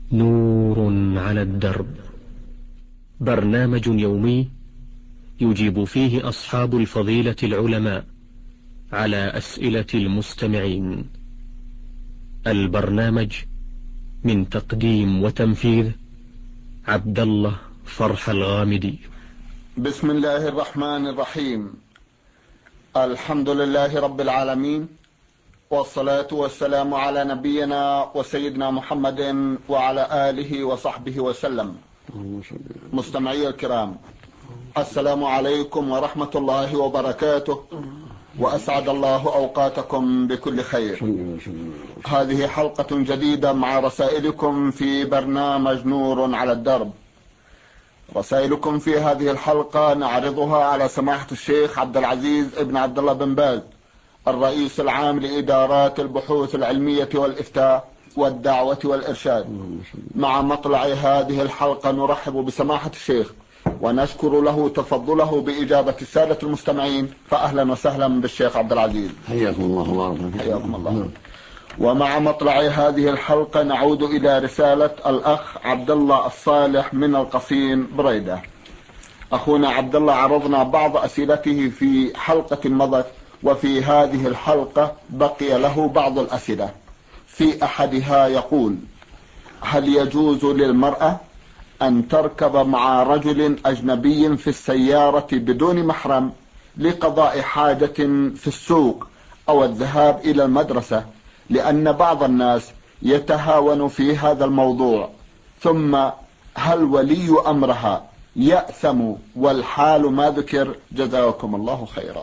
نور على الدرب، برنامج يومي يجيب فيه أصحاب الفضيلة العلماء على أسئلة المستمعين. البرنامج من تقديم وتنفيذ عبد الله فرح الغامدي. بسم الله الرحمن الرحيم. الحمد لله رب العالمين، والصلاة والسلام على نبينا وسيدنا محمد وعلى آله وصحبه وسلم. مستمعي الكرام، السلام عليكم ورحمة الله وبركاته، وأسعد الله أوقاتكم بكل خير. هذه حلقة جديدة مع رسائلكم في برنامج نور على الدرب. رسائلكم في هذه الحلقة نعرضها على سماحة الشيخ عبد العزيز ابن عبد الله بن باز، الرئيس العام لإدارات البحوث العلمية والإفتاء والدعوة والإرشاد. مع مطلع هذه الحلقة نرحب بسماحة الشيخ ونشكر له تفضله بإجابة السادة المستمعين، فأهلا وسهلا بالشيخ عبد العزيز. حياكم الله وبارك. حياكم الله. ومع مطلع هذه الحلقة نعود إلى رسالة الأخ عبد الله الصالح من القصيم بريدة. أخونا عبد الله عرضنا بعض أسئلته في حلقة مضت، وفي هذه الحلقة بقي له بعض الأسئلة. في أحدها يقول: هل يجوز للمرأة أن تركب مع رجل أجنبي في السيارة بدون محرم لقضاء حاجة في السوق أو الذهاب إلى المدرسة، لأن بعض الناس يتهاون في هذا الموضوع؟ ثم هل ولي أمرها يأثم والحال ما ذكر؟ جزاكم الله خيرا.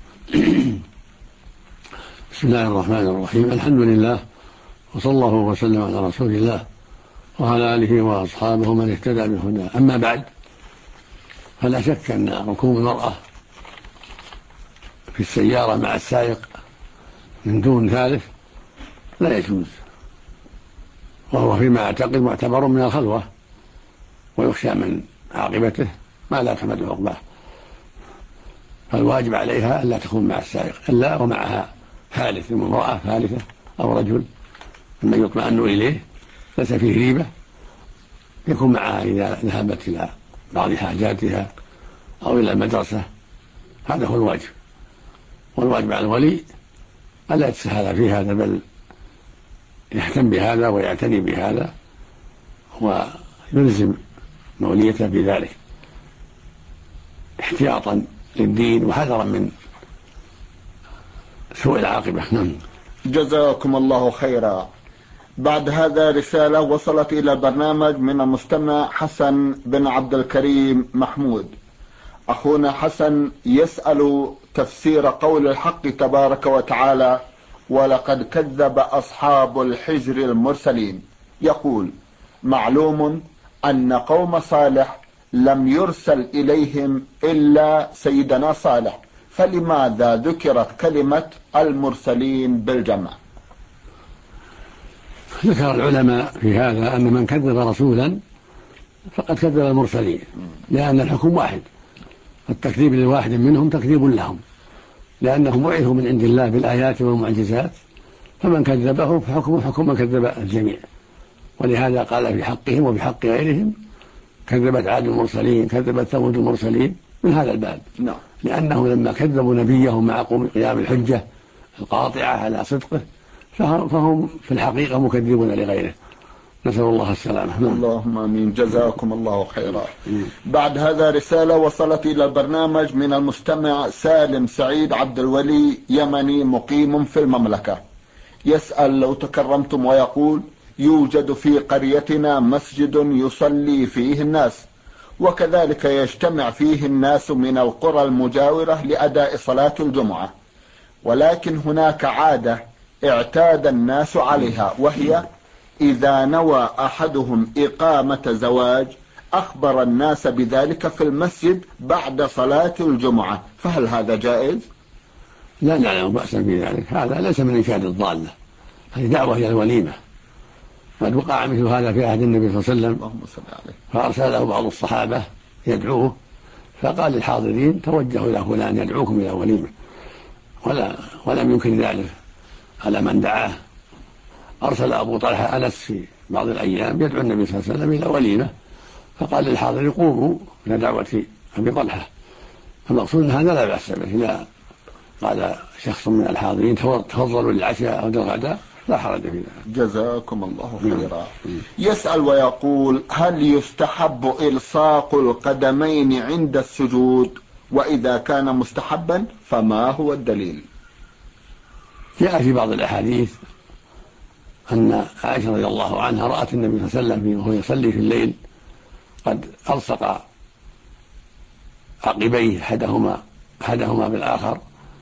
بسم الله الرحمن الرحيم. الحمد لله، وصلى الله وسلم على رسول الله وعلى آله وأصحابه من اهتدى بهداه. أما بعد، فلا شك أن ركوب المرأة في السيارة مع السائق من دون ثالث لا يجوز، وهو فيما أعتقد معتبر من الخلوة، ويخشى من عاقبته ما لا تحمد عقباه. فالواجب عليها ألا تكون مع السائق إلا ومعها ثالث، امرأة ثالثة أو رجل ممن يطمئن إليه ليس فيه ريبة، يكون معها إذا ذهبت إلى بعض حاجاتها أو إلى المدرسة. هذا هو الواجب، والواجب على الولي ألا يتساهل في هذا، بل يهتم بهذا ويعتني بهذا ويلزم موليته بذلك احتياطا للدين وحذرا من سوء العاقبة. نعم. جزاكم الله خيرا. بعد هذا رسالة وصلت إلى البرنامج من المستمع حسن بن عبد الكريم محمود. أخونا حسن يسأل تفسير قول الحق تبارك وتعالى: ولقد كذب أصحاب الحجر المرسلين. يقول: معلوم أن قوم صالح لم يرسل إليهم إلا سيدنا صالح، فلماذا ذكرت كلمة المرسلين بالجمع؟ ذكر العلماء في هذا أن من كذب رسولا فقد كذب المرسلين، لأن الحكم واحد، التكذيب لواحد منهم تكذيب لهم، لأنهم بعثوا من عند الله بالآيات والمعجزات، فمن كذبه فحكمه حكم من كذب الجميع. ولهذا قال في حقهم وبحق غيرهم: كذبت عاد المرسلين، كذبت ثمود المرسلين، من هذا الباب. لأنه لما كذبوا نبيه مع قيام الحجة القاطعة على صدقه فهم في الحقيقة مكذبون لغيره، نسأل الله السلامة. اللهم آمين. جزاكم الله خيرا. بعد هذا رسالة وصلت إلى البرنامج من المستمع سالم سعيد عبد الولي، يمني مقيم في المملكة. يسأل لو تكرمتم ويقول: يوجد في قريتنا مسجد يصلي فيه الناس، وكذلك يجتمع فيه الناس من القرى المجاورة لأداء صلاة الجمعة، ولكن هناك عادة اعتاد الناس عليها، وهي إذا نوى أحدهم إقامة زواج أخبر الناس بذلك في المسجد بعد صلاة الجمعة، فهل هذا جائز؟ لا نعلم بأسا في ذلك، هذا ليس من إنشاد الضالة، هذه دعوة إلى الوليمة. قد وقع مثل هذا في عهد النبي صلى الله عليه وسلم، فأرسله بعض الصحابة يدعوه، فقال للحاضرين: توجهوا إلى فلان يدعوكم إلى وليمة، ولم يمكن ذلك على من دعاه أرسل أبو طلحة أنس في بعض الأيام يدعو النبي صلى الله عليه وسلم إلى وليمة، فقال للحاضر قوموا إلى دعوة أبي طلحة. المقصود أن هذا لا بأس به، إذا قال شخص من الحاضرين تفضلوا للعشاء أو للغداء لا حرج في ذلك. جزاكم الله خيرا. يسأل ويقول: هل يستحب إلصاق القدمين عند السجود؟ وإذا كان مستحبا فما هو الدليل؟ جاء في بعض الأحاديث أن عائشة رضي الله عنها رأت النبي صلى الله عليه وسلم وهو يصلي في الليل قد ألصق عقبيه أحدهما بالآخر.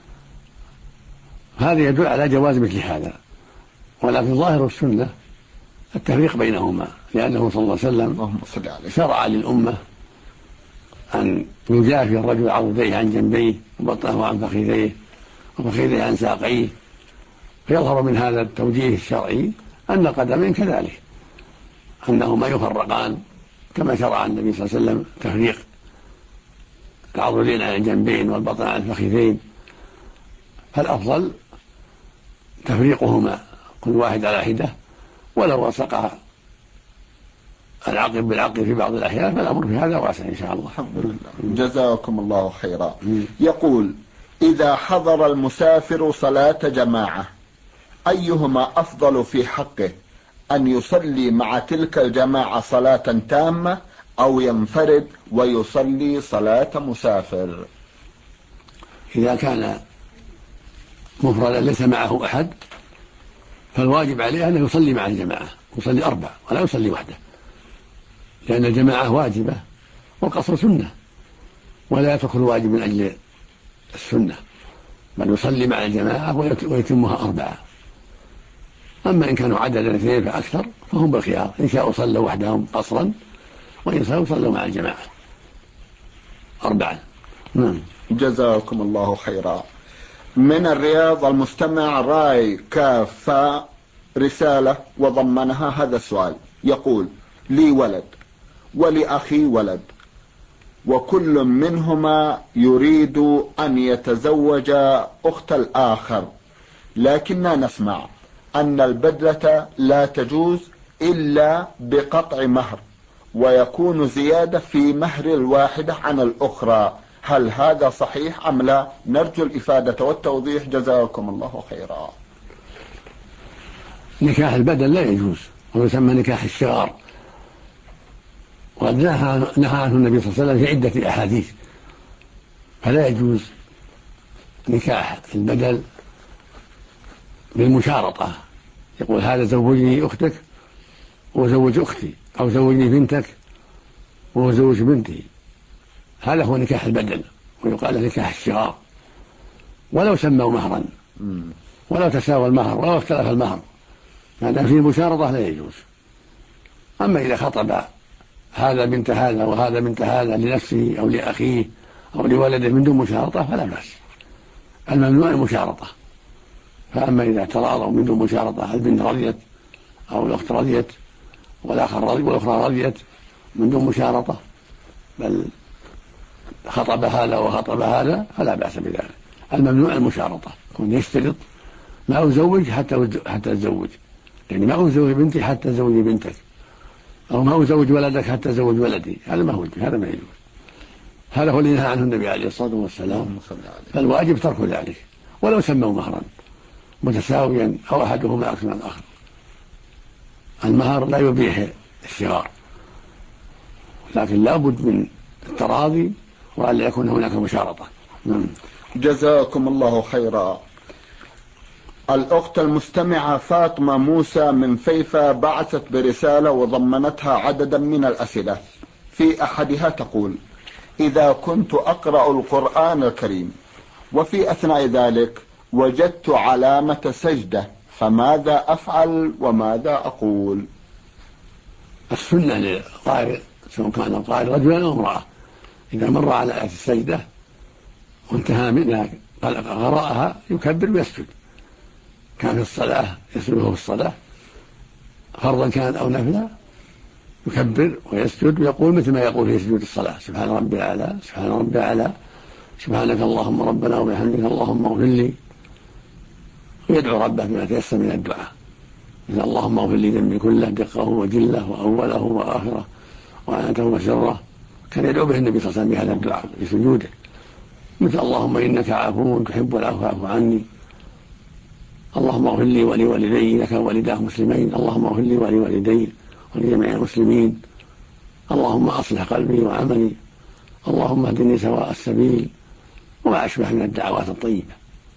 هذا يدل على جواز مثل هذا، ولكن ظاهر السنة التفريق بينهما، لأنه صلى الله عليه وسلم شرع للأمة أن يجافي الرجل عضديه عن جنبيه وبطنه عن فخذيه وفخذيه عن ساقيه، فيظهر من هذا التوجيه الشرعي أن القدمين كذلك أنهما يفرقان، كما شرع النبي صلى الله عليه وسلم تفريق العضدين عن الجنبين والبطن عن الفخذين، فالأفضل تفريقهما كل واحد على حدة، ولو وثق العقب بالعقب في بعض الأحيان فالأمر في هذا واسع إن شاء الله. الحمد لله. جزاكم الله خيرا. يقول: إذا حضر المسافر صلاة جماعة أيهما أفضل في حقه، أن يصلي مع تلك الجماعة صلاة تامة أو ينفرد ويصلي صلاة مسافر؟ إذا كان مفردا ليس معه أحد فالواجب عليه أن يصلي مع الجماعة، يصلي 4 ولا يصلي وحده، لأن الجماعة واجبة والقصر سنة، ولا يترك الواجب من أجل السنة، بل يصلي مع الجماعة ويتمها 4. أما إن كانوا عددا 2 فأكثر فهم بالخيار، إن شاءوا صلوا وحدهم قصرا وإن شاءوا صلوا مع الجماعة 4. جزاكم الله خيرا. من الرياض المستمع راي كافة رسالة وضمنها هذا السؤال، يقول: لي ولد ولأخي ولد، وكل منهما يريد أن يتزوج أخت الآخر، لكننا نسمع أن البدلة لا تجوز إلا بقطع مهر، ويكون زيادة في مهر الواحدة عن الأخرى، هل هذا صحيح أم لا؟ نرجو الإفادة والتوضيح جزاكم الله خيرا. نكاح البدل لا يجوز، ويسمى نكاح الشغار، وقد نهى عنه النبي صلى الله عليه وسلم في عدة أحاديث، فلا يجوز نكاح البدل بالمشارطة، يقول هذا زوجني أختك وزوج أختي، أو زوجني بنتك وزوج بنتي، هذا هو نكاح البدل، ويقال نكاح الشغار، ولو سموا مهرا ولو تساوى المهر ولو اختلف المهر، ما دام فيه مشارطة لا يجوز. أما إذا خطب هذا بنت هذا وهذا بنت هذا لنفسه أو لأخيه أو لولده من دون مشارطة فلا بأس، الممنوع المشارطة. فأما إذا تراضوا من دون مشارطة، البنت رضيت أو الأخت رضيت والأخرى رضيت من دون مشارطة، بل خطب هذا وخطب هذا، فلا بأس بذلك. الممنوع المشارطة، كون يشترط ما أزوج حتى أتزوج، يعني ما أزوج بنتي حتى أزوج بنتك، أو ما أزوج ولدك حتى أزوج ولدي، هذا ما هو، هذا ما يجوز. هذا هو اللي نهى عنه النبي عليه الصلاة والسلام، فالواجب ترك ذلك ولو سموا مهرا متساويا أو أحدهما أكثر من الآخر. المهر لا يبيح الشغار، لكن لا بد من التراضي وأن لا يكون هناك مشارطة. جزاكم الله خيرا. الأخت المستمعة فاطمة موسى من فيفا بعثت برسالة وضمنتها عددا من الأسئلة، في أحدها تقول: إذا كنت أقرأ القرآن الكريم وفي أثناء ذلك وجدت علامة سجدة، فماذا أفعل وماذا أقول؟ السنة للقارئ سواء كان القارئ رجلا أو امرأة، إذا مر على آية السجدة وانتهى منها قرأها يكبر ويسجد، كان في الصلاة يسجده في الصلاة فرضا كان أو نفلا، يكبر ويسجد ويقول مثل ما يقول في سجود الصلاة: سبحان ربي الأعلى سبحان ربي الأعلى سبحانك اللهم ربنا وبحمدك اللهم اغفر لي، ويدعو ربه بما تيسر من الدعاء. مثل اللهم اغفر لي ذنبي كله دقه وجله وأوله وآخره وعنته وسره، كان يدعو به النبي صلى الله عليه وسلم بهذا الدعاء في سجوده، مثل اللهم إنك عفو تحب العفو فاعف عني، اللهم اغفر لي ولوالدي لك والداه مسلمين، اللهم اغفر لي ولوالدي ولجميع المسلمين، اللهم أصلح قلبي وعملي، اللهم اهدني سواء السبيل، وما أشبه من الدعوات الطيبة.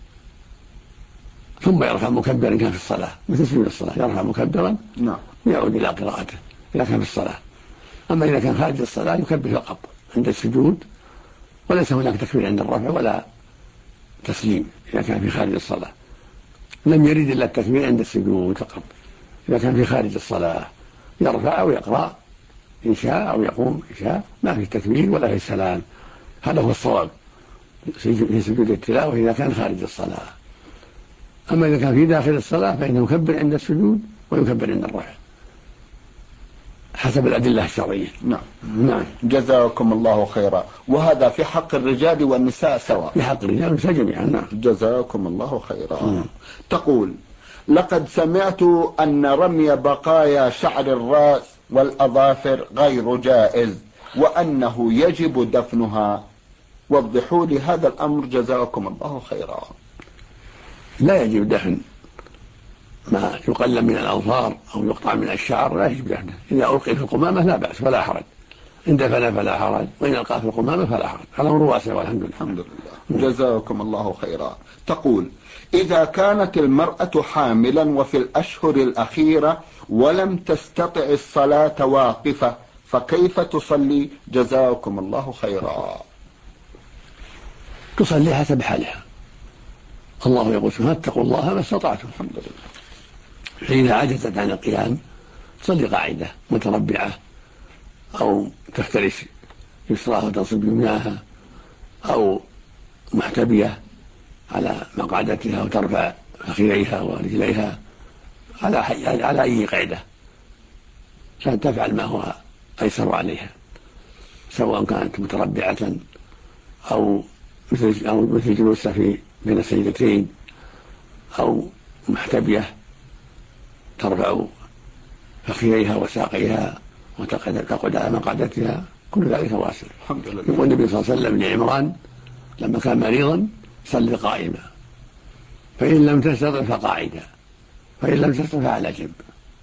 ثم يرفع مكبرا إن كان في الصلاة، مثل سجود الصلاة يرفع مكبرا ويعود إلى قراءته إذا كان في الصلاة. أما إذا كان خارج الصلاة يكبر فقط عند السجود، وليس هناك تكبير عند الرفع ولا تسليم إذا كان في خارج الصلاة. لم يرد إلا التكبير عند السجود فقط. إذا كان في خارج الصلاة يرفع أو يقرأ إن شاء أو يقوم إن شاء، ما في التكبير ولا في السلام. هذا هو الصواب في سجود التلاوة إذا كان خارج الصلاة. أما إذا كان في داخل الصلاة فإنه يكبر عند السجود ويكبر عند الرفع حسب الأدلة الشرعية. نعم. جزاكم الله خيرا. وهذا في حق الرجال والنساء سواء؟ في حق الرجال والنساء جميعا. نعم. جزاكم الله خيرا. تقول: لقد سمعت أن رمي بقايا شعر الرأس والأظافر غير جائز، وأنه يجب دفنها، وضحوا لي هذا الأمر جزاكم الله خيرا. لا يجب دفن ما يقلم من الأظفار أو يقطع من الشعر، لا يجب دفنه. إذا ألقي في القمامة لا بأس ولا حرج، إن دفن فلا حرج، وإن ألقى في القمامة فلا حرج. هذا أمر واسع والحمد لله. جزاكم الله خيرا. تقول: إذا كانت المرأة حاملا وفي الأشهر الأخيرة ولم تستطع الصلاة واقفة، فكيف تصلي؟ جزاكم الله خيرا. تصلي حسب حالها. الله يقول: فاتقوا الله ما استطعتم. الحمد لله. فإذا عجزت عن القيام تصلي قاعدة متربعة، أو تفترش يسراها وتنصب يمناها، أو محتبية على مقعدتها وترفع فخذيها ورجليها على أي قاعدة كانت تفعل ما هو أيسر عليها، سواء كانت متربعة أو مثل جلوسها بين السجدتين، أو محتبية ترفع فخذيها وساقيها وتقعد على مقعدتها، كل ذلك واسع. الحمد لله. يقول النبي صلى الله عليه وسلم لعمران لما كان مريضا: صل قائما، فإن لم تستطع فقاعدا، فإن لم تستطع فعلى جنب.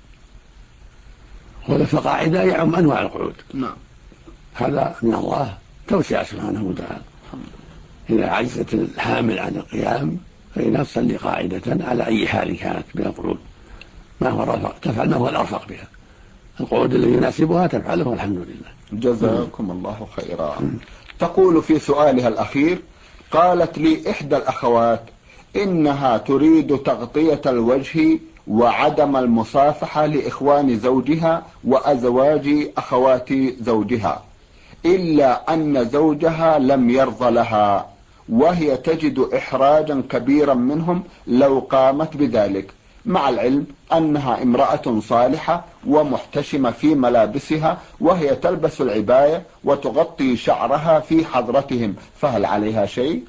فقاعدا يعم أنواع القعود. نعم. هذا من الله توسع سبحانه وتعالى. إذا عجزت الحامل عن القيام فإنها تصلي قاعدة على أي حال كانت من القعود، ما هو الرفق تفعل ما هو الأرفق بها، القعود الذي يناسبها تفعله والحمد لله. جزاكم الله خيرا. تقول في سؤالها الأخير: قالت لي إحدى الأخوات إنها تريد تغطية الوجه وعدم المصافحة لإخوان زوجها وأزواج أخوات زوجها، إلا أن زوجها لم يرضى لها، وهي تجد إحراجا كبيرا منهم لو قامت بذلك، مع العلم أنها امرأة صالحة ومحتشمة في ملابسها، وهي تلبس العباية وتغطي شعرها في حضرتهم، فهل عليها شيء؟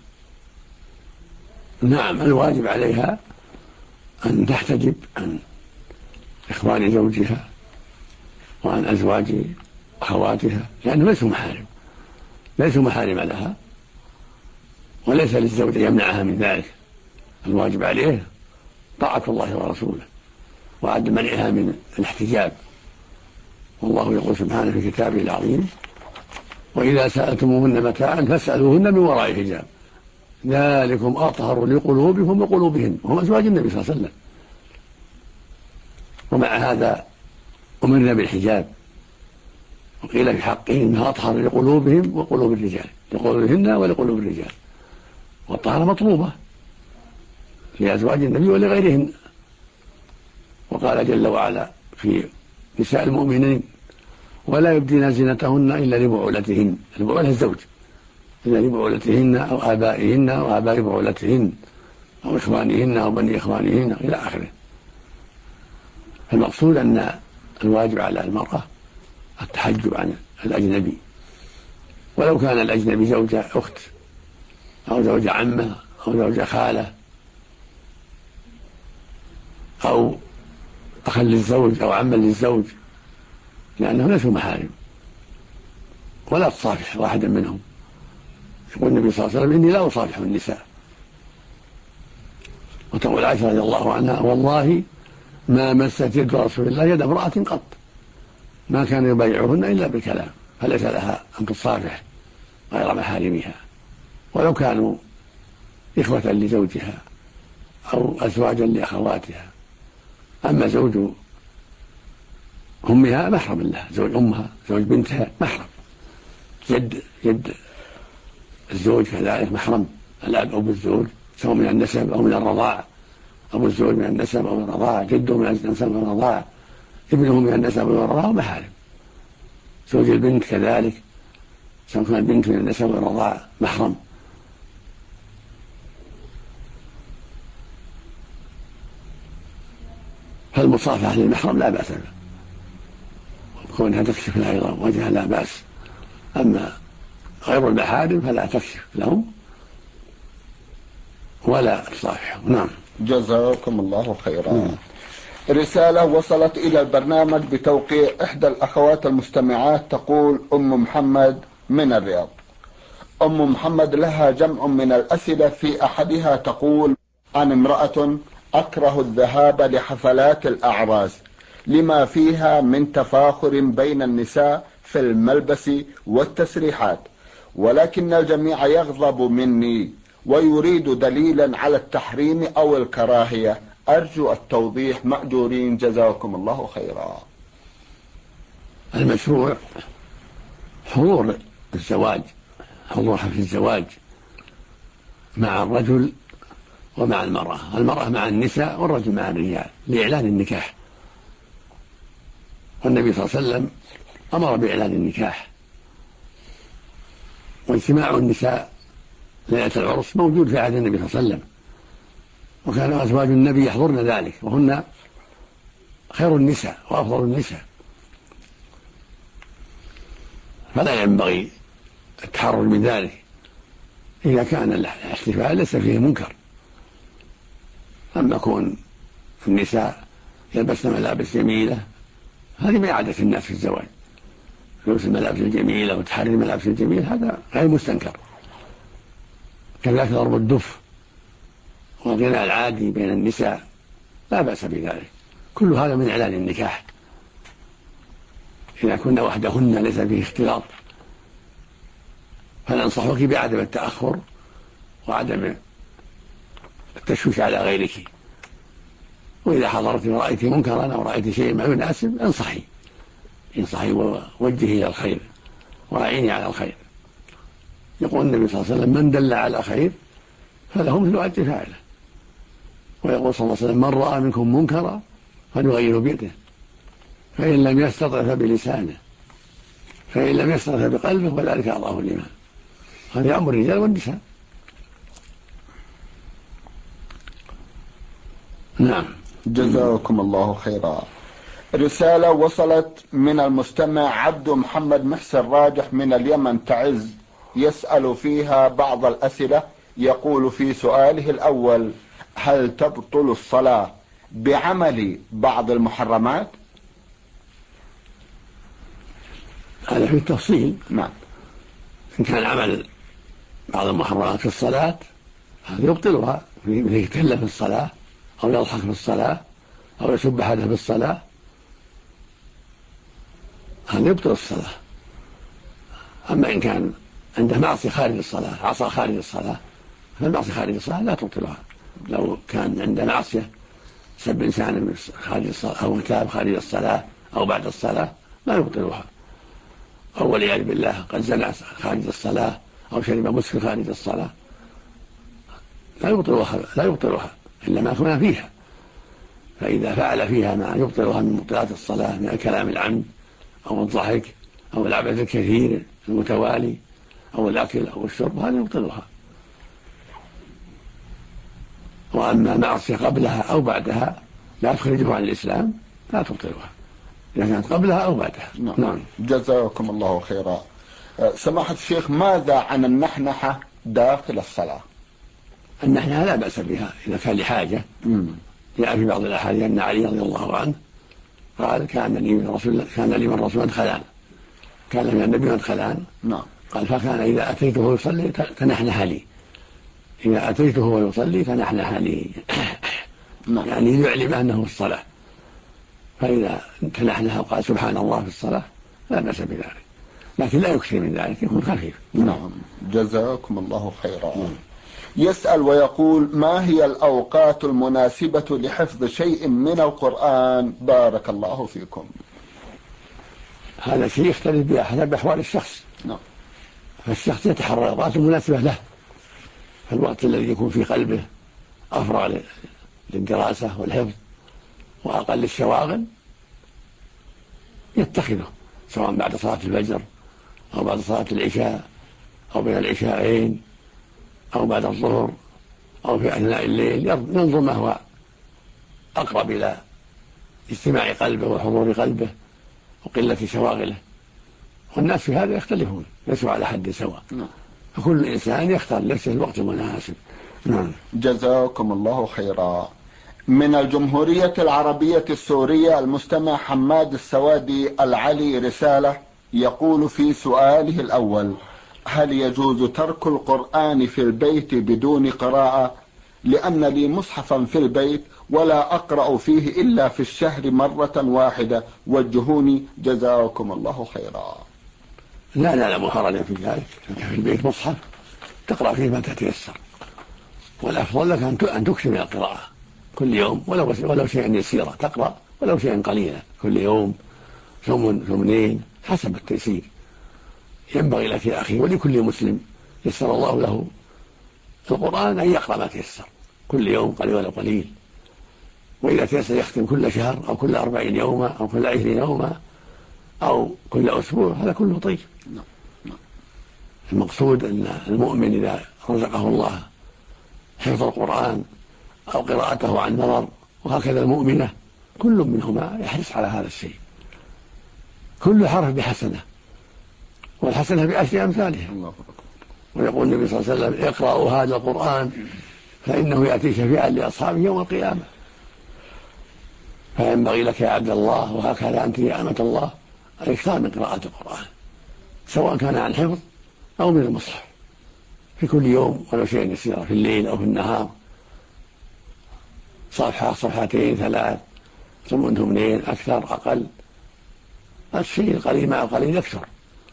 نعم، الواجب عليها أن تحتجب عن إخوان زوجها وعن أزواج أخواتها، لأنهم ليسوا محارم لها، وليس للزوج يمنعها من ذلك. الواجب عليه طاعة الله ورسوله وعدم منعها من الاحتجاب. والله يقول سبحانه في كتابه العظيم: وإذا سألتموهن متاعا فاسألوهن من وراء حجاب ذلكم أطهر لقلوبكم وقلوبهن، وهم أزواج النبي صلى الله عليه وسلم. ومع هذا أمرنا بالحجاب، وقيل في حقهم إنها أطهر لقلوبهم وقلوب الرجال، لقلوبهن ولقلوب الرجال، والطهارة مطلوبة لأزواج النبي ولغيرهن. وقال جل وعلا في نساء المؤمنين: ولا يبدين زينتهن إلا لبعولتهن، البعولة الزوج، إلا لبعولتهن أو آبائهن أو آباء بعولتهن أو إخوانهن أو بني إخوانهن إلى آخره. المقصود أن الواجب على المرأة التحجب عن الأجنبي، ولو كان الأجنبي زوجة أخت أو زوجة عمة أو زوجة خالة أو أخا للزوج أو عما للزوج، لأنهم ليسوا محارم، ولا تصافح واحدا منهم. يقول النبي صلى الله عليه وسلم: إني لا أصافح النساء. وتقول عائشة رضي الله عنها: والله ما مست يد رسول الله يد امرأة قط، ما كان يبايعهن إلا بالكلام، فليس لها أن تصافح غير محارمها ولو كانوا إخوة لزوجها أو أزواجا لأخواتها. أما زوج أمها محرم لها، زوج أمها زوج بنتها محرم، جد الزوج كذلك محرم، الأب أو الزوج سواء من النسب أو من الرضاعة، أبو الزوج من النسب أو من الرضاعة، جده من النسب أو من الرضاعة، ابنه من النسب أو من الرضاعة محارم. زوج البنت كذلك سواء كان البنت من النسب أو من الرضاعة محرم. فالمصافحة للمحرم لا بأس بها، وكونها تكشف لها أيضا وجهها لا بأس. أما غير المحارم فلا تكشف لهم ولا تصافحهم. نعم. جزاكم الله خيرا. رسالة وصلت إلى البرنامج بتوقيع إحدى الأخوات المستمعات، تقول أم محمد من الرياض. أم محمد لها جمع من الأسئلة، في أحدها تقول: أنا امرأة أكره الذهاب لحفلات الأعراس لما فيها من تفاخر بين النساء في الملبس والتسريحات، ولكن الجميع يغضب مني ويريد دليلا على التحريم أو الكراهية، أرجو التوضيح مأجورين جزاكم الله خيرا. المشروع حضور الزواج، حضور حفل الزواج مع الرجل ومع المرأة مع النساء والرجل مع الرجال لإعلان النكاح. والنبي صلى الله عليه وسلم أمر بإعلان النكاح، واجتماع النساء ليلة العرس موجود في عهد النبي صلى الله عليه وسلم، وكان أزواج النبي يحضرن ذلك، وهن خير النساء وأفضل النساء، فلا ينبغي التحرج من ذلك إذا كان الاحتفال ليس فيه منكر. أما كون النساء يلبسن ملابس جميلة، هذه ما عادة الناس في الزواج، لبس الملابس الجميلة وتحري الملابس الجميلة هذا غير مستنكر. كذلك ضرب الدف والغناء العادي بين النساء لا بأس بذلك، كل هذا من إعلان النكاح إذا كنا وحدهن ليس فيه اختلاط. فننصحك بعدم التأخر وعدم التشويش على غيرك، وإذا حضرت ورأيت منكرا أو رأيت شيء ما يناسب انصحي ووجهي إلى الخير وأعيني على الخير. يقول النبي صلى الله عليه وسلم: من دل على خير فله مثل أجر فاعله. ويقول صلى الله عليه وسلم: من رأى منكم منكرا فليغيره بيده، فإن لم يستطع فبلسانه، فإن لم يستطع بقلبه وذلك أضعف الإيمان. هذا أمر الرجال والنساء. نعم. جزاكم الله خيرا. رسالة وصلت من المستمع عبد محمد محسن راجح من اليمن تعز، يسأل فيها بعض الأسئلة. يقول في سؤاله الأول: هل تبطل الصلاة بعمل بعض المحرمات؟ هذا في التفصيل. نعم. إن كان عمل بعض المحرمات في الصلاة هذا يبطلها، مثل يتكلم في الصلاة أو يضحك في الصلاة أو يسب أحدا في الصلاة، هذا يبطل الصلاة. أما إن كان عنده معصية خارج الصلاة، عصى خارج الصلاة، فالمعصية خارج الصلاة لا تبطلها. لو كان عنده معصية سب إنسان خارج الصلاة أو كتاب خارج الصلاة أو بعد الصلاة لا يبطلها، أو والعياذ بالله قد زنى خارج الصلاة أو شرب مسكر خارج الصلاة، لا يبطلها إلا ما كان فيها. فإذا فعل فيها ما يبطلها من مبطلات الصلاة من الكلام العمد أو الضحك أو العبث الكثير المتوالي أو الأكل أو الشرب، هذا يبطلها. وأما معصية قبلها أو بعدها لا تخرجه عن الإسلام لا تبطلها، إذا كانت قبلها أو بعدها. نعم. جزاكم الله خيرا. سماحة الشيخ، ماذا عن النحنحة داخل الصلاة؟ النحنحة لا بأس بها إذا كان لحاجة. جاء في بعض الأحاديث أن علي رضي الله عنه قال كان لي من رسول مدخلان، كان من النبي مدخلان. نعم. قال فكان إذا أتيته يصلي تنحنح لي، إذا أتيته ويصلي تنحنح لي. نعم. يعني يعلم أنه في الصلاة، فإذا تنحنح وقال سبحان الله في الصلاة لا بأس بذلك، لكن لا يكثر من ذلك، يكون خفيف. نعم. جزاكم الله خيرا. يسأل ويقول: ما هي الأوقات المناسبة لحفظ شيء من القرآن؟ بارك الله فيكم. هذا شيء يختلف بحسب أحوال الشخص. نعم. فالشخص يتحرى الأوقات المناسبة له، فالوقت الذي يكون في قلبه أفرغ للدراسة والحفظ وأقل الشواغل يتخذه، سواء بعد صلاة الفجر أو بعد صلاة العشاء أو بين العشاءين أو بعد الظهر أو في أثناء الليل، ينظر ما هو أقرب إلى اجتماع قلبه وحضور قلبه وقلة شواغله. والناس في هذا يختلفون، ليسوا على حد سواء، فكل إنسان يختار نفسه الوقت المناسب. جزاكم الله خيرا. من الجمهورية العربية السورية المستمع حماد السوادي العلي رسالة، يقول في سؤاله الأول: هل يجوز ترك القرآن في البيت بدون قراءة؟ لأن لي مصحفا في البيت ولا أقرأ فيه إلا في الشهر مرة واحدة، وجهوني جزاكم الله خيرا. لا نعلم حرجا في ذلك، في البيت مصحف تقرأ فيه ما تتيسر، والأفضل لك أن تكثر من القراءة كل يوم، ولو شيئا يسيرا، تقرأ ولو شيئا قليلا كل يوم، ثمنين حسب التيسير. ينبغي لك يا أخي ولكل مسلم يسر الله له القرآن أن يقرأ ما تيسر كل يوم قليل ولا قليل، وإذا تيسر يختم كل شهر أو كل 40 يوما أو كل 20 يوما أو كل أسبوع، هذا كله طيب. المقصود أن المؤمن إذا رزقه الله حفظ القرآن أو قراءته عن نظر، وهكذا المؤمنة، كل منهما يحرص على هذا الشيء، كل حرف بحسنة، والحسنة بعشر أمثالها. ويقول النبي صلى الله عليه وسلم: اقرأوا هذا القرآن فإنه يأتي شفيعا لأصحابه يوم القيامة. فينبغي لك يا عبد الله، وهكذا أنت يا أمة الله، أن يكثر من قراءة القرآن، سواء كان عن حفظ أو من المصحف، في كل يوم ولو شيء يسير، في الليل أو في النهار، صفحة صفحتين ثلاث، ثمنين، أكثر أقل، الشيء القليل مع القليل يكثر.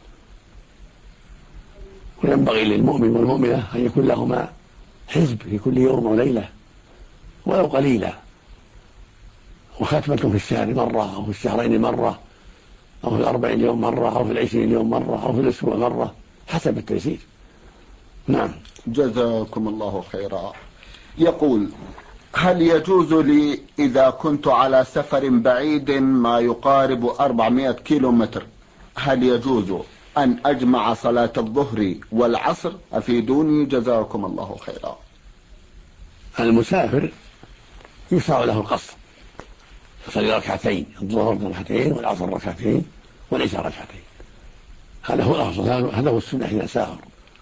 وينبغي للمؤمن والمؤمنة أن يكون لهما حزب في كل يوم وليلة ولو قليلا، وختمة في الشهر مرة أو في الشهرين مرة أو في 40 يوم مرة أو في 20 يوم مرة أو في الأسبوع مرة، حسب التيسير. نعم. جزاكم الله خيرا. يقول: هل يجوز لي إذا كنت على سفر بعيد ما يقارب 400 كيلومتر، هل يجوز أن أجمع صلاة الظهر والعصر؟ أفيدوني جزاكم الله خيرا. المسافر يشرع له القصر، يصلي ركعتين، الظهر ركعتين والعصر ركعتين والعشاء ركعتين، هذا هو الأفضل، هذا هو السنة إذا سافر.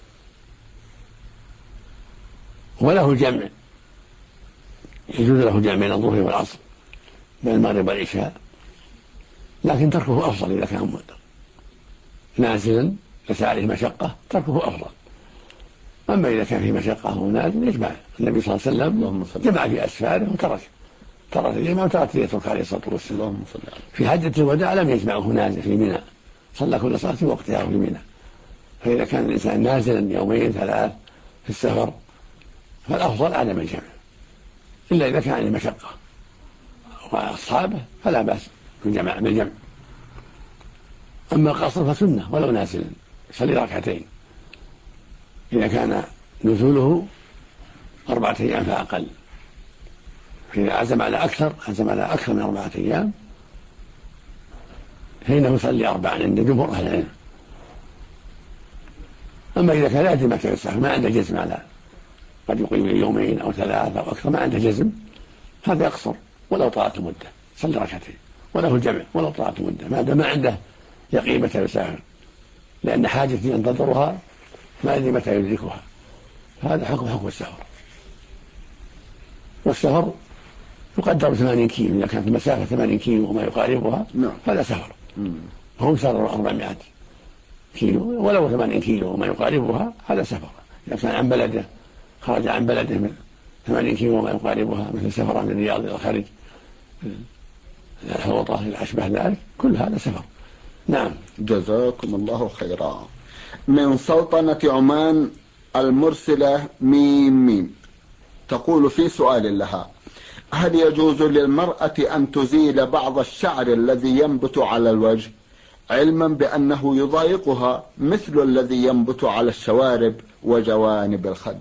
وله الجمع، يجوز له الجمع بين الظهر والعصر، بين المغرب والعشاء، لكن تركه أفضل إذا كان نازلا ليس عليه مشقة، تركه أفضل. أما إذا كان في مشقة ونازل يجمع. النبي صلى الله عليه وسلم جمع في أسفاره وترك الجمع وترك يترك عليه الصلاة والسلام. في حجة الوداع لم يجمعه نازل في منى، صلى كل صلاة في وقتها في منى. فإذا كان الإنسان نازلا يومين ثلاث في السفر فالأفضل عدم الجمع، إلا إذا كان المشقة وأصحابه فلا بأس بالجمع. أما القصر فسنة ولو نازلا، يصلي ركعتين إذا كان نزوله 4 أيام فأقل. فإذا عزم على أكثر من 4 أيام فإنه يصلي 4 عند جمهور أهل العلم. أما إذا كان لا يدري متى يسافر، ما عنده جزم على قد يقيم يومين أو 3 أو أكثر، ما عنده جزم، هذا يقصر ولو طالت مدة، صلي ركعتين وله الجمع ولو طالت مدة، ما دام ما عنده يقين متى يسافر، لأن حاجته ينتظرها ما يدري متى يدركها. هذا حكم السفر. والسفر يقدر 80 كيلو، إذا كانت المسافة 80 كيلو وما يقاربها هذا سفر، فهم سافروا 400 كيلو، ولو 80 كيلو وما يقاربها هذا سفر. إذا كان عن بلده خرج عن بلده من 80 كيلو وما يقاربها، مثل سفر من الرياض إلى الخارج إلى الحوطة إلى أشبه ذلك، كل هذا سفر. نعم. جزاكم الله خيرا. من سلطنة عمان المرسلة ميم تقول في سؤال لها: هل يجوز للمرأة أن تزيل بعض الشعر الذي ينبت على الوجه، علما بأنه يضايقها مثل الذي ينبت على الشوارب وجوانب الخد؟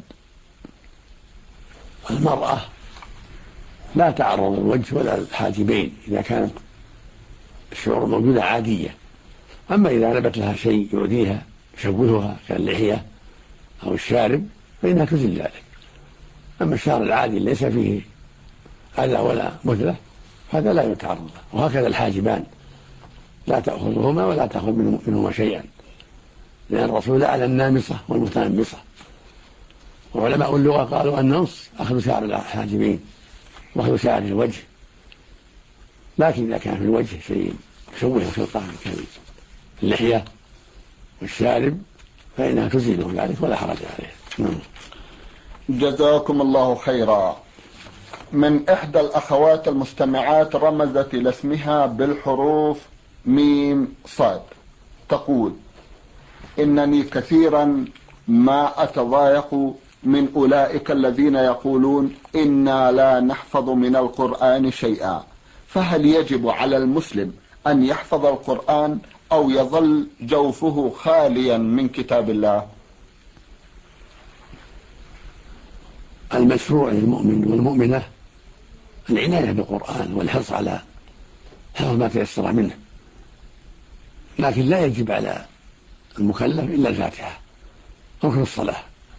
المرأة لا تعرض الوجه ولا الحاجبين إذا كانت الشعور موجودة عادية. أما إذا نبت لها شيء يؤذيها يشوهها كاللحية أو الشارب فإنها تزيل ذلك. أما الشعر العادي ليس فيه أذى ولا مثلة هذا لا يتعرض له. وهكذا الحاجبان لا تأخذهما ولا تأخذ منهما شيئا، لأن الرسول على النامصة والمتنمصة. وعلماء اللغة قالوا النمص أخذ شعر الحاجبين وأخذ شعر الوجه، لكن إذا كان في الوجه شيء يشوه خلقه كاللحية والشارب فإنها تزيله ذلك ولا حرج عليه. جزاكم الله خيرا. من إحدى الأخوات المستمعات رمزت إلى اسمها بالحروف ميم صاد، تقول: إنني كثيرا ما أتضايق من أولئك الذين يقولون إنا لا نحفظ من القرآن شيئا، فهل يجب على المسلم أن يحفظ القرآن أو يظل جوفه خاليا من كتاب الله؟ المشروع للمؤمن والمؤمنة العناية بالقرآن والحرص على حفظ ما تيسر منه، لكن لا يجب على المكلف إلا الفاتحة ركن الصلاة،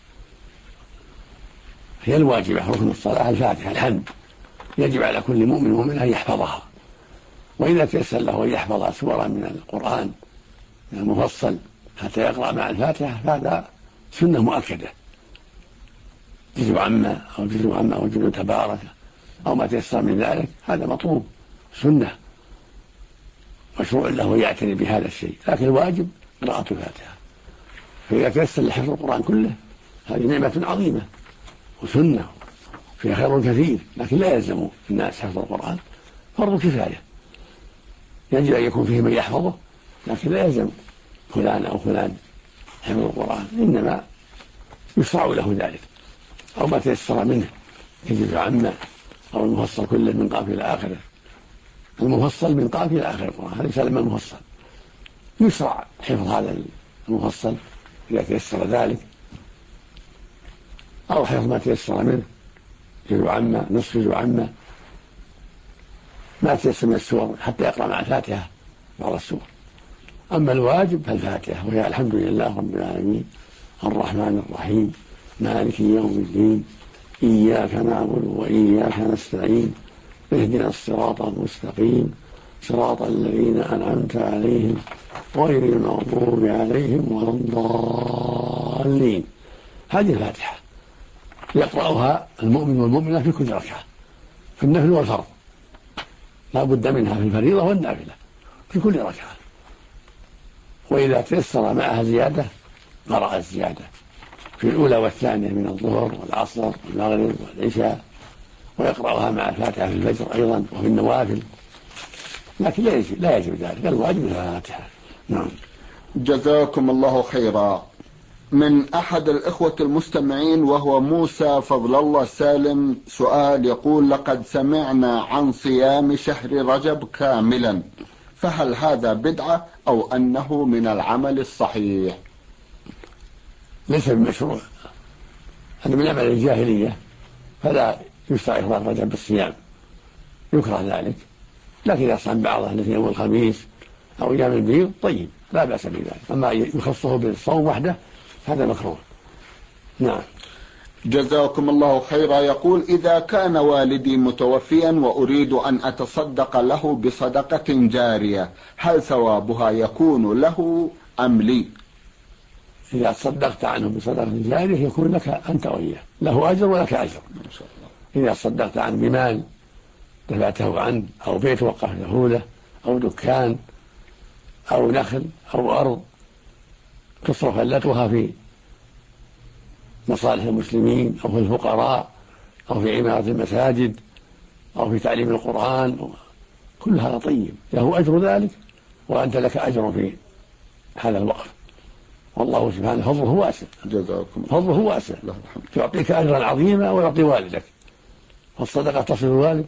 هي الواجبة. ركن الصلاة الفاتحة الحمد، يجب على كل مؤمن ومؤمنة أن يحفظها. وإذا تيسر له أن يحفظ سورة من القرآن من المفصل حتى يقرأ مع الفاتحة فهذا سنة مؤكدة، جزء عامة أو جزء عامة أو جزء تبارك أو ما تيسر من ذلك، هذا مطلوب سنة مشروع له يعتني بهذا الشيء. لكن الواجب قراءة الفاتحة، فإذا تيسر لحفظ القرآن كله هذه نعمة عظيمة وسنة فيها خير كثير، لكن لا يلزم الناس حفظ القرآن، فرض كفاية. يجب أن يكون فيه من يحفظه، لكن لا يلزم فلان أو فلان حفظ القرآن، إنما يشرع له ذلك أو ما تيسر منه يجب عامة أو المفصل كله من قاف إلى آخره. المفصل من قاف إلى آخر القرآن هذا يسمى المفصل، يشرع حفظ هذا المفصل إذا تيسر ذلك، أو حفظ ما تيسر منه جزء عامة نصف جزء عامة ما تيسر من السور حتى يقرأ مع الفاتحة بعض السور. أما الواجب فالفاتحة، وهي الحمد لله رب العالمين الرحمن الرحيم مالك يوم الدين إياك نعبد وإياك نستعين اهدنا الصراط المستقيم صراط الذين أنعمت عليهم غير المغضوب عليهم ولا الضالين. هذه الفاتحة يقرأها المؤمن والمؤمنة في كل ركعة، في النفل والفرض لا بد منها، في الفريضة والنافلة في كل ركعة. وإذا تيسر معها زيادة قرأ الزيادة في الأولى والثانية من الظهر والعصر والمغرب والعشاء، ويقرأها مع الفاتحة في الفجر أيضا وفي النوافل، لكن لا يجب ذلك، الواجب الفاتحة. نعم. جزاكم الله خيرا. من أحد الإخوة المستمعين وهو موسى فضل الله سالم سؤال يقول: لقد سمعنا عن صيام شهر رجب كاملا، فهل هذا بدعة أو أنه من العمل الصحيح؟ ليس بمشروع، هذا من عمل الجاهلية، فلا يشرع إفراد رجب بالصيام، يكره ذلك، لكن إذا صام بعضه الذي يوم الخميس أو أيام البيض طيب لا بأس بذلك، أما يخصه بالصوم وحده هذا مكروه. نعم. جزاكم الله خيرا. يقول: إذا كان والدي متوفيا وأريد أن أتصدق له بصدقة جارية، هل ثوابها يكون له أم لي؟ إذا تصدقت عنه بصدقة جارية يكون لك أنت وإياه، له أجر ولك أجر. إذا صدقت عنه بمال دفعته عنه، أو بيت وقفته له، أو دكان أو نخل أو أرض تصرف فلتها في مصالح المسلمين أو في الفقراء أو في عمارة المساجد أو في تعليم القرآن، كل هذا طيب، له أجر ذلك وأنت لك أجر في هذا الوقف. والله سبحانه فضله واسع، فضله واسع، تعطيك أجرا عظيما ويعطي والدك. فالصدقة تصل الوالد.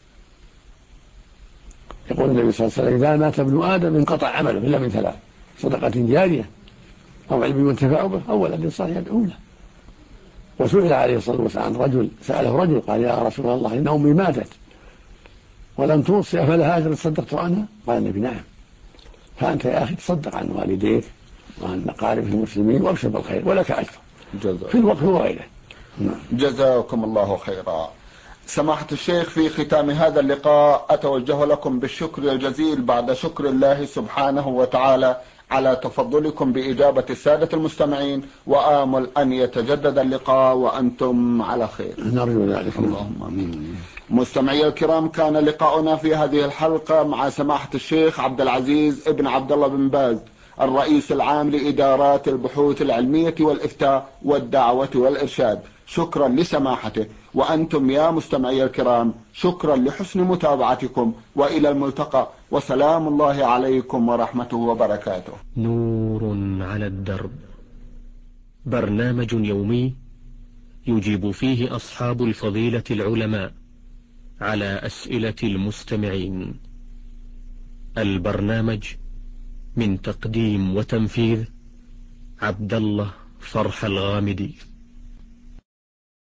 يقول النبي صلى الله عليه وسلم: إذا مات ابن آدم انقطع عمله إلا من ثلاث: صدقة جارية، أو علم ينتفع به، أو ولد صالح يدعو له. وسئل عليه الصلاة والسلام سأله رجل قال: يا رسول الله، إن أمي ماتت ولم توصي أفلها أجر تصدقت عنها؟ قال النبي: نعم. فأنت يا أخي تصدق عن والديك وعن أقارب المسلمين وابشر بالخير ولك أجر في الوقف وغيره. جزاكم الله خيرا. سماحة الشيخ، في ختام هذا اللقاء أتوجه لكم بالشكر الجزيل بعد شكر الله سبحانه وتعالى على تفضلكم بإجابة السادة المستمعين، وآمل أن يتجدد اللقاء وأنتم على خير. نرجو ذلك. اللهم آمين. مستمعي الكرام، كان لقاؤنا في هذه الحلقة مع سماحة الشيخ عبد العزيز ابن عبد الله بن باز، الرئيس العام لإدارات البحوث العلمية والإفتاء والدعوة والإرشاد. شكرا لسماحته، وأنتم يا مستمعي الكرام شكرا لحسن متابعتكم، وإلى الملتقى، وسلام الله عليكم ورحمته وبركاته. نور على الدرب، برنامج يومي يجيب فيه أصحاب الفضيلة العلماء على أسئلة المستمعين. البرنامج من تقديم وتنفيذ عبد الله فرح الغامدي.